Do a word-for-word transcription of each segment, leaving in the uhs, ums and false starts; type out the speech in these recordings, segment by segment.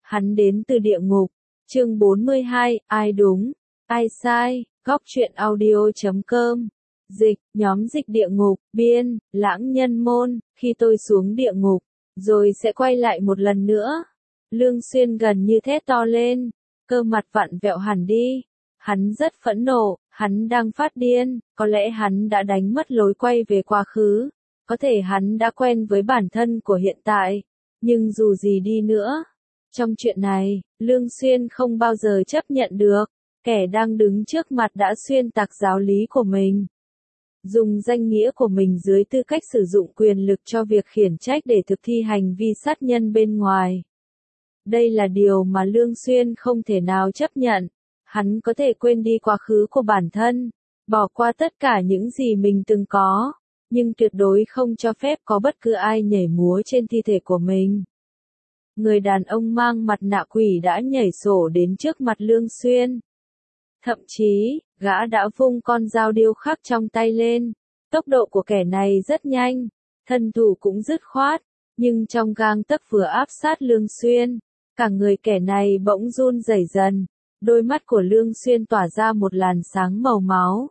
Hắn đến từ địa ngục. Chương bốn mươi hai, ai đúng, ai sai, góc truyện audio chấm com. Dịch, nhóm dịch địa ngục, biên, lãng nhân môn, khi tôi xuống địa ngục, rồi sẽ quay lại một lần nữa. Lương Xuyên gần như thét to lên, cơ mặt vặn vẹo hẳn đi. Hắn rất phẫn nộ, hắn đang phát điên, có lẽ hắn đã đánh mất lối quay về quá khứ, có thể hắn đã quen với bản thân của hiện tại, nhưng dù gì đi nữa, trong chuyện này, Lương Xuyên không bao giờ chấp nhận được, kẻ đang đứng trước mặt đã xuyên tạc giáo lý của mình. Dùng danh nghĩa của mình dưới tư cách sử dụng quyền lực cho việc khiển trách để thực thi hành vi sát nhân bên ngoài. Đây là điều mà Lương Xuyên không thể nào chấp nhận. Hắn có thể quên đi quá khứ của bản thân, bỏ qua tất cả những gì mình từng có, nhưng tuyệt đối không cho phép có bất cứ ai nhảy múa trên thi thể của mình. Người đàn ông mang mặt nạ quỷ đã nhảy sổ đến trước mặt Lương Xuyên. Thậm chí, gã đã vung con dao điêu khắc trong tay lên. Tốc độ của kẻ này rất nhanh, thân thủ cũng dứt khoát, nhưng trong gang tấc vừa áp sát Lương Xuyên, cả người kẻ này bỗng run rẩy dần. Đôi mắt của Lương Xuyên tỏa ra một làn sáng màu máu.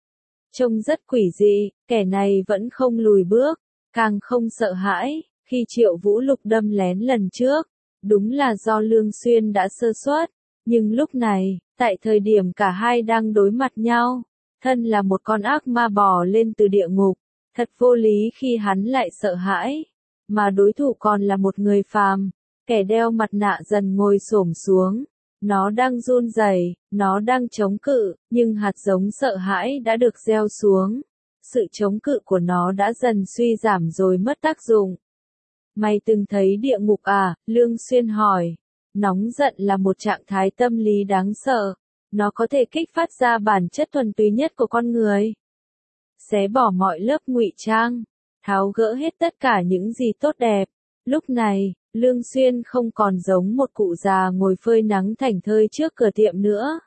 Trông rất quỷ dị, kẻ này vẫn không lùi bước, càng không sợ hãi. Khi Triệu Vũ Lục đâm lén lần trước, đúng là do Lương Xuyên đã sơ suất, nhưng lúc này, tại thời điểm cả hai đang đối mặt nhau, thân là một con ác ma bò lên từ địa ngục, thật vô lý khi hắn lại sợ hãi, mà đối thủ còn là một người phàm, kẻ đeo mặt nạ dần ngồi xổm xuống. Nó đang run rẩy, nó đang chống cự, nhưng hạt giống sợ hãi đã được gieo xuống. Sự chống cự của nó đã dần suy giảm rồi mất tác dụng. Mày từng thấy địa ngục à? Lương Xuyên hỏi. Nóng giận là một trạng thái tâm lý đáng sợ. Nó có thể kích phát ra bản chất thuần túy nhất của con người. Xé bỏ mọi lớp ngụy trang, tháo gỡ hết tất cả những gì tốt đẹp. Lúc này, Lương Xuyên không còn giống một cụ già ngồi phơi nắng thảnh thơi trước cửa tiệm nữa.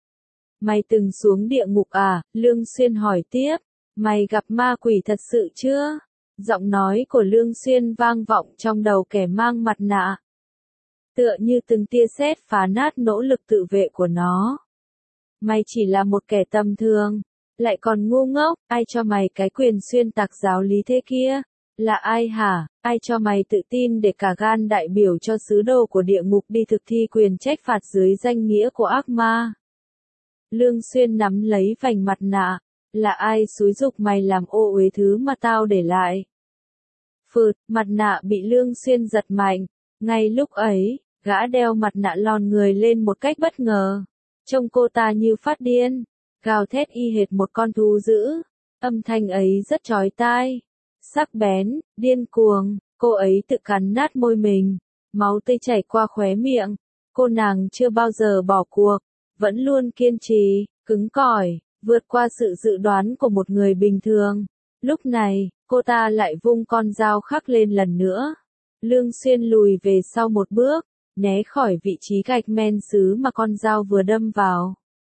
Mày từng xuống địa ngục à? Lương Xuyên hỏi tiếp. Mày gặp ma quỷ thật sự chưa? Giọng nói của Lương Xuyên vang vọng trong đầu kẻ mang mặt nạ. Tựa như từng tia sét phá nát nỗ lực tự vệ của nó. Mày chỉ là một kẻ tầm thường, lại còn ngu ngốc, ai cho mày cái quyền xuyên tạc giáo lý thế kia? Là ai hả? Ai cho mày tự tin để cả gan đại biểu cho sứ đồ của địa ngục đi thực thi quyền trách phạt dưới danh nghĩa của ác ma? Lương Xuyên nắm lấy vành mặt nạ. Là ai xúi giục mày làm ô uế thứ mà tao để lại? Phụt, mặt nạ bị Lương Xuyên giật mạnh. Ngay lúc ấy, gã đeo mặt nạ lòn người lên một cách bất ngờ. Trông cô ta như phát điên, gào thét y hệt một con thú dữ. Âm thanh ấy rất chói tai, sắc bén, điên cuồng. Cô ấy tự cắn nát môi mình, máu tươi chảy qua khóe miệng. Cô nàng chưa bao giờ bỏ cuộc, vẫn luôn kiên trì, cứng cỏi, vượt qua sự dự đoán của một người bình thường. Lúc này, cô ta lại vung con dao khắc lên lần nữa. Lương Xuyên lùi về sau một bước, né khỏi vị trí gạch men sứ mà con dao vừa đâm vào.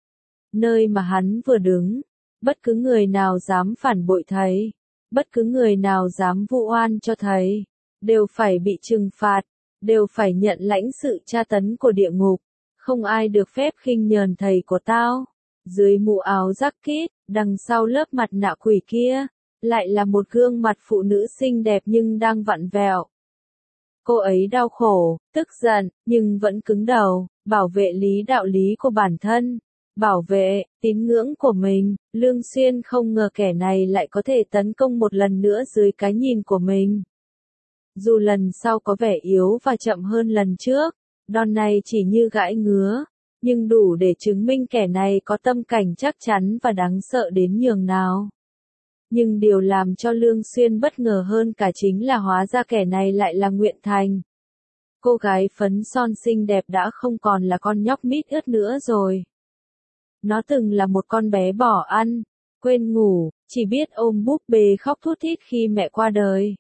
Nơi mà hắn vừa đứng, bất cứ người nào dám phản bội thầy, bất cứ người nào dám vu oan cho thầy, đều phải bị trừng phạt, đều phải nhận lãnh sự tra tấn của địa ngục. Không ai được phép khinh nhờn thầy của tao. Dưới mũ áo jacket, đằng sau lớp mặt nạ quỷ kia, lại là một gương mặt phụ nữ xinh đẹp nhưng đang vặn vẹo. Cô ấy đau khổ, tức giận, nhưng vẫn cứng đầu, bảo vệ lý đạo lý của bản thân, bảo vệ tín ngưỡng của mình. Lương Xuyên không ngờ kẻ này lại có thể tấn công một lần nữa dưới cái nhìn của mình. Dù lần sau có vẻ yếu và chậm hơn lần trước, đòn này chỉ như gãi ngứa, nhưng đủ để chứng minh kẻ này có tâm cảnh chắc chắn và đáng sợ đến nhường nào. Nhưng điều làm cho Lương Xuyên bất ngờ hơn cả chính là hóa ra kẻ này lại là Nguyện Thành. Cô gái phấn son xinh đẹp đã không còn là con nhóc mít ướt nữa rồi. Nó từng là một con bé bỏ ăn, quên ngủ, chỉ biết ôm búp bê khóc thút thít khi mẹ qua đời.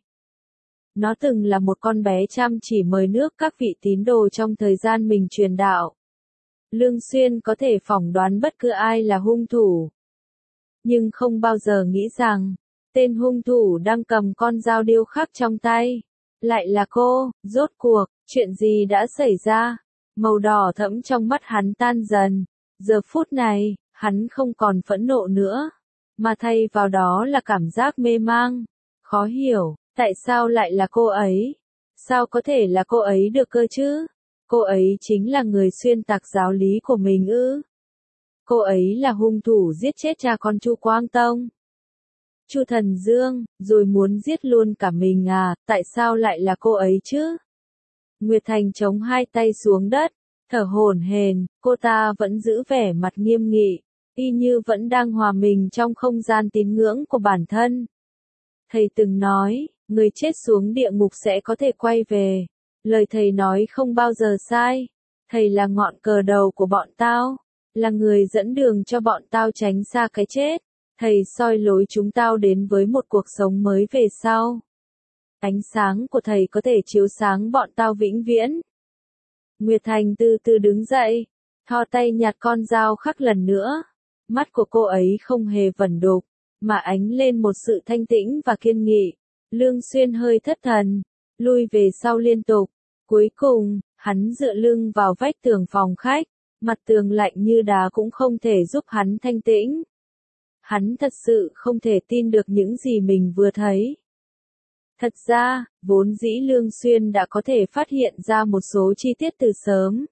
Nó từng là một con bé chăm chỉ mời nước các vị tín đồ trong thời gian mình truyền đạo. Lương Xuyên có thể phỏng đoán bất cứ ai là hung thủ. Nhưng không bao giờ nghĩ rằng, tên hung thủ đang cầm con dao điêu khắc trong tay, Lại là cô, rốt cuộc, chuyện gì đã xảy ra? Màu đỏ thẫm trong mắt hắn tan dần. Giờ phút này, hắn không còn phẫn nộ nữa, mà thay vào đó là cảm giác mê mang, khó hiểu, tại sao lại là cô ấy? Sao có thể là cô ấy được cơ chứ? Cô ấy chính là người xuyên tạc giáo lý của mình ư? Cô ấy là hung thủ giết chết cha con Chu Quang Tông. Chu Thần Dương, rồi muốn giết luôn cả mình à, tại sao lại là cô ấy chứ? Nguyệt Thành chống hai tay xuống đất, thở hổn hển, cô ta vẫn giữ vẻ mặt nghiêm nghị, y như vẫn đang hòa mình trong không gian tín ngưỡng của bản thân. Thầy từng nói, người chết xuống địa ngục sẽ có thể quay về. Lời thầy nói không bao giờ sai. Thầy là ngọn cờ đầu của bọn tao, là người dẫn đường cho bọn tao tránh xa cái chết. Thầy soi lối chúng tao đến với một cuộc sống mới về sau. Ánh sáng của thầy có thể chiếu sáng bọn tao vĩnh viễn. Nguyệt Thành từ từ đứng dậy, thò tay nhặt con dao khắc lần nữa. Mắt của cô ấy không hề vẩn đục, mà ánh lên một sự thanh tĩnh và kiên nghị. Lương Xuyên hơi thất thần, lui về sau liên tục. Cuối cùng, hắn dựa lưng vào vách tường phòng khách, mặt tường lạnh như đá cũng không thể giúp hắn thanh tĩnh. Hắn thật sự không thể tin được những gì mình vừa thấy. Thật ra, vốn dĩ Lương Xuyên đã có thể phát hiện ra một số chi tiết từ sớm.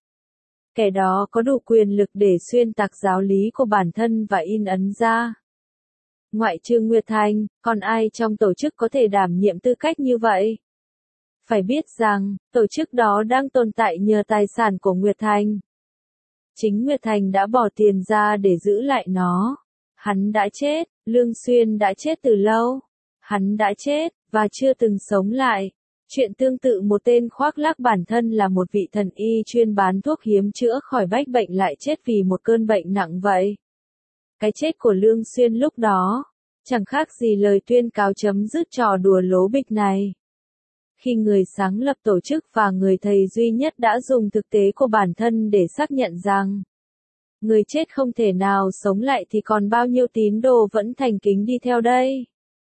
Kẻ đó có đủ quyền lực để xuyên tạc giáo lý của bản thân và in ấn ra. Ngoại trừ Nguyệt Thành, còn ai trong tổ chức có thể đảm nhiệm tư cách như vậy? Phải biết rằng, tổ chức đó đang tồn tại nhờ tài sản của Nguyệt Thành. Chính Nguyệt Thành đã bỏ tiền ra để giữ lại nó. Hắn đã chết, Lương Xuyên đã chết từ lâu. Hắn đã chết, và chưa từng sống lại. Chuyện tương tự một tên khoác lác bản thân là một vị thần y chuyên bán thuốc hiếm chữa khỏi bách bệnh lại chết vì một cơn bệnh nặng vậy. Cái chết của Lương Xuyên lúc đó, chẳng khác gì lời tuyên cáo chấm dứt trò đùa lố bịch này. Khi người sáng lập tổ chức và người thầy duy nhất đã dùng thực tế của bản thân để xác nhận rằng người chết không thể nào sống lại thì còn bao nhiêu tín đồ vẫn thành kính đi theo đây.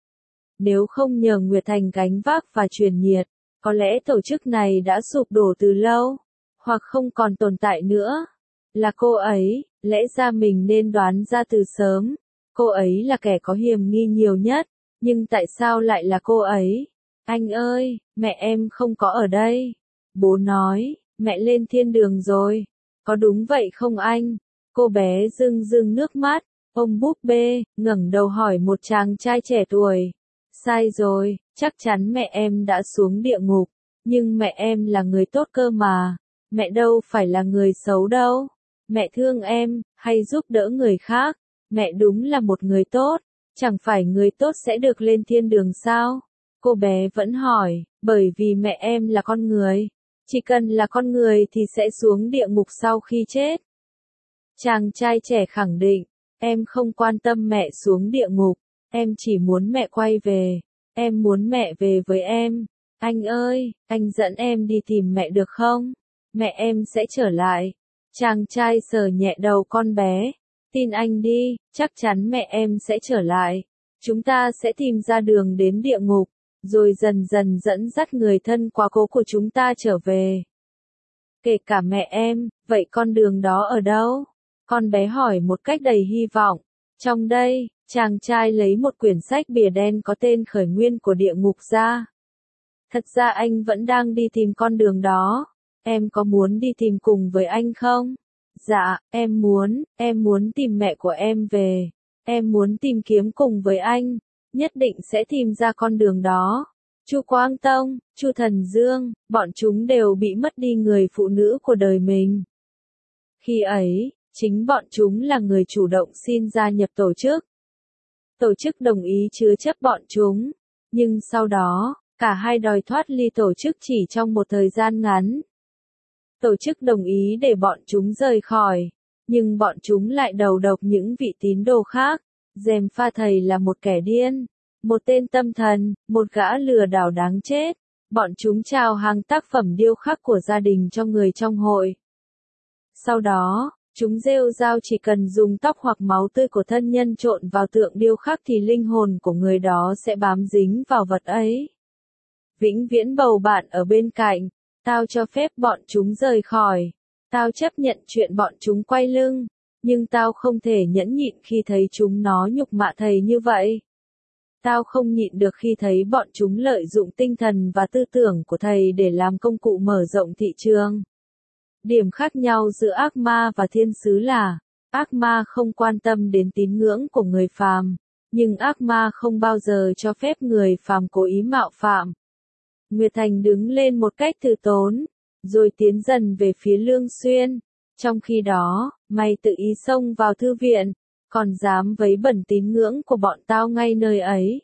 Nếu không nhờ Nguyệt Thành gánh vác và truyền nhiệt, có lẽ tổ chức này đã sụp đổ từ lâu, hoặc không còn tồn tại nữa. Là cô ấy, lẽ ra mình nên đoán ra từ sớm. Cô ấy là kẻ có hiểm nghi nhiều nhất, nhưng tại sao lại là cô ấy? Anh ơi, mẹ em không có ở đây. Bố nói, mẹ lên thiên đường rồi. Có đúng vậy không anh? Cô bé rưng rưng nước mắt, ông búp bê, ngẩng đầu hỏi một chàng trai trẻ tuổi. Sai rồi, chắc chắn mẹ em đã xuống địa ngục, nhưng mẹ em là người tốt cơ mà. Mẹ đâu phải là người xấu đâu. Mẹ thương em, hay giúp đỡ người khác. Mẹ đúng là một người tốt, chẳng phải người tốt sẽ được lên thiên đường sao? Cô bé vẫn hỏi, bởi vì mẹ em là con người. Chỉ cần là con người thì sẽ xuống địa ngục sau khi chết. Chàng trai trẻ khẳng định, em không quan tâm mẹ xuống địa ngục, em chỉ muốn mẹ quay về. Em muốn mẹ về với em. Anh ơi, anh dẫn em đi tìm mẹ được không? Mẹ em sẽ trở lại. Chàng trai sờ nhẹ đầu con bé. Tin anh đi, chắc chắn mẹ em sẽ trở lại. Chúng ta sẽ tìm ra đường đến địa ngục, rồi dần dần dẫn dắt người thân quá cố của chúng ta trở về. Kể cả mẹ em, vậy con đường đó ở đâu? Con bé hỏi một cách đầy hy vọng. Trong đây, chàng trai lấy một quyển sách bìa đen có tên Khởi Nguyên của Địa Ngục ra. Thật ra anh vẫn đang đi tìm con đường đó. Em có muốn đi tìm cùng với anh không? Dạ, em muốn, em muốn tìm mẹ của em về. Em muốn tìm kiếm cùng với anh, nhất định sẽ tìm ra con đường đó. Chu Quang Tông, Chu Thần Dương, bọn chúng đều bị mất đi người phụ nữ của đời mình. Khi ấy, chính bọn chúng là người chủ động xin gia nhập tổ chức. Tổ chức đồng ý chứa chấp bọn chúng, nhưng sau đó, cả hai đòi thoát ly tổ chức chỉ trong một thời gian ngắn. Tổ chức đồng ý để bọn chúng rời khỏi, nhưng bọn chúng lại đầu độc những vị tín đồ khác. Dèm pha thầy là một kẻ điên, một tên tâm thần, một gã lừa đảo đáng chết. Bọn chúng trao hàng tác phẩm điêu khắc của gia đình cho người trong hội. Sau đó, chúng rêu rao chỉ cần dùng tóc hoặc máu tươi của thân nhân trộn vào tượng điêu khắc thì linh hồn của người đó sẽ bám dính vào vật ấy. vĩnh viễn bầu bạn ở bên cạnh. Tao cho phép bọn chúng rời khỏi. Tao chấp nhận chuyện bọn chúng quay lưng. Nhưng tao không thể nhẫn nhịn khi thấy chúng nó nhục mạ thầy như vậy. Tao không nhịn được khi thấy bọn chúng lợi dụng tinh thần và tư tưởng của thầy để làm công cụ mở rộng thị trường. Điểm khác nhau giữa ác ma và thiên sứ là, ác ma không quan tâm đến tín ngưỡng của người phàm, nhưng ác ma không bao giờ cho phép người phàm cố ý mạo phạm. Nguyệt Thành đứng lên một cách từ tốn, rồi tiến dần về phía Lương Xuyên. Trong khi đó, mày tự ý xông vào thư viện, còn dám vấy bẩn tín ngưỡng của bọn tao ngay nơi ấy.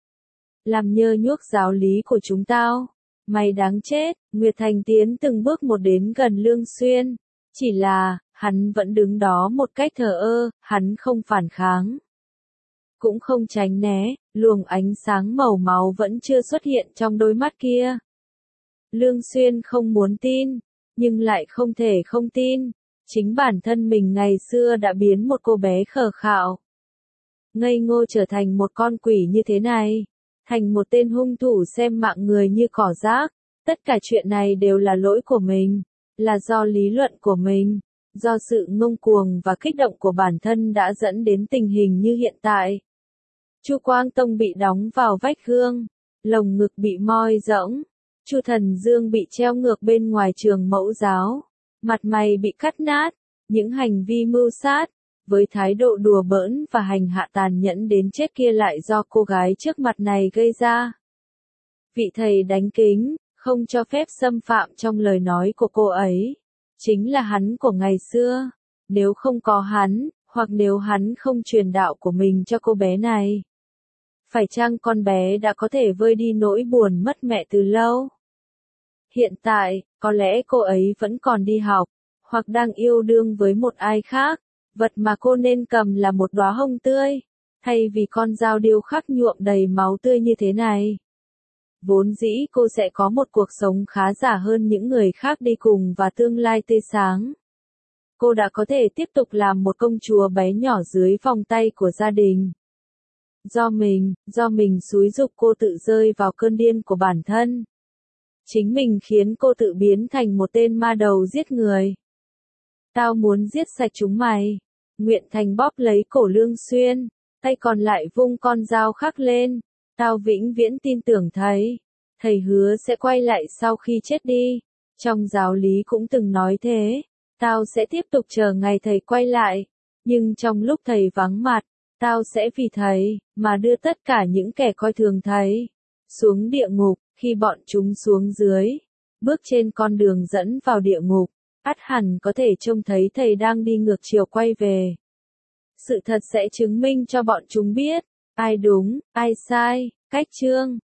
Làm nhơ nhuốc giáo lý của chúng tao. Mày đáng chết. Nguyệt Thành tiến từng bước một đến gần Lương Xuyên. Chỉ là, hắn vẫn đứng đó một cách thờ ơ, hắn không phản kháng. Cũng không tránh né, luồng ánh sáng màu máu vẫn chưa xuất hiện trong đôi mắt kia. Lương Xuyên không muốn tin, nhưng lại không thể không tin. Chính bản thân mình ngày xưa đã biến một cô bé khờ khạo, ngây ngô trở thành một con quỷ như thế này. Thành một tên hung thủ xem mạng người như cỏ rác. Tất cả chuyện này đều là lỗi của mình. Là do lý luận của mình. Do sự ngông cuồng và kích động của bản thân đã dẫn đến tình hình như hiện tại. Chu Quang Tông bị đóng vào vách gương. Lồng ngực bị moi rỗng. Chu Thần Dương bị treo ngược bên ngoài trường mẫu giáo. Mặt mày bị cắt nát. Những hành vi mưu sát, với thái độ đùa bỡn và hành hạ tàn nhẫn đến chết kia lại do cô gái trước mặt này gây ra. Vị thầy đánh kính, không cho phép xâm phạm trong lời nói của cô ấy. Chính là hắn của ngày xưa. Nếu không có hắn, hoặc nếu hắn không truyền đạo của mình cho cô bé này, phải chăng con bé đã có thể vơi đi nỗi buồn mất mẹ từ lâu? Hiện tại, có lẽ cô ấy vẫn còn đi học, hoặc đang yêu đương với một ai khác. Vật mà cô nên cầm là một đóa hồng tươi, thay vì con dao điêu khắc nhuộm đầy máu tươi như thế này. Vốn dĩ cô sẽ có một cuộc sống khá giả hơn những người khác đi cùng và tương lai tươi sáng. Cô đã có thể tiếp tục làm một công chúa bé nhỏ dưới vòng tay của gia đình. Do mình, do mình xúi giục cô tự rơi vào cơn điên của bản thân. Chính mình khiến cô tự biến thành một tên ma đầu giết người. Tao muốn giết sạch chúng mày. Nguyện Thành bóp lấy cổ Lương Xuyên, tay còn lại vung con dao khắc lên. Tao vĩnh viễn tin tưởng thầy. Thầy hứa sẽ quay lại sau khi chết đi. Trong giáo lý cũng từng nói thế. Tao sẽ tiếp tục chờ ngày thầy quay lại. Nhưng trong lúc thầy vắng mặt, tao sẽ vì thầy, mà đưa tất cả những kẻ coi thường thầy xuống địa ngục. Khi bọn chúng xuống dưới, bước trên con đường dẫn vào địa ngục, ắt hẳn có thể trông thấy thầy đang đi ngược chiều quay về. Sự thật sẽ chứng minh cho bọn chúng biết, ai đúng, ai sai. Cách chương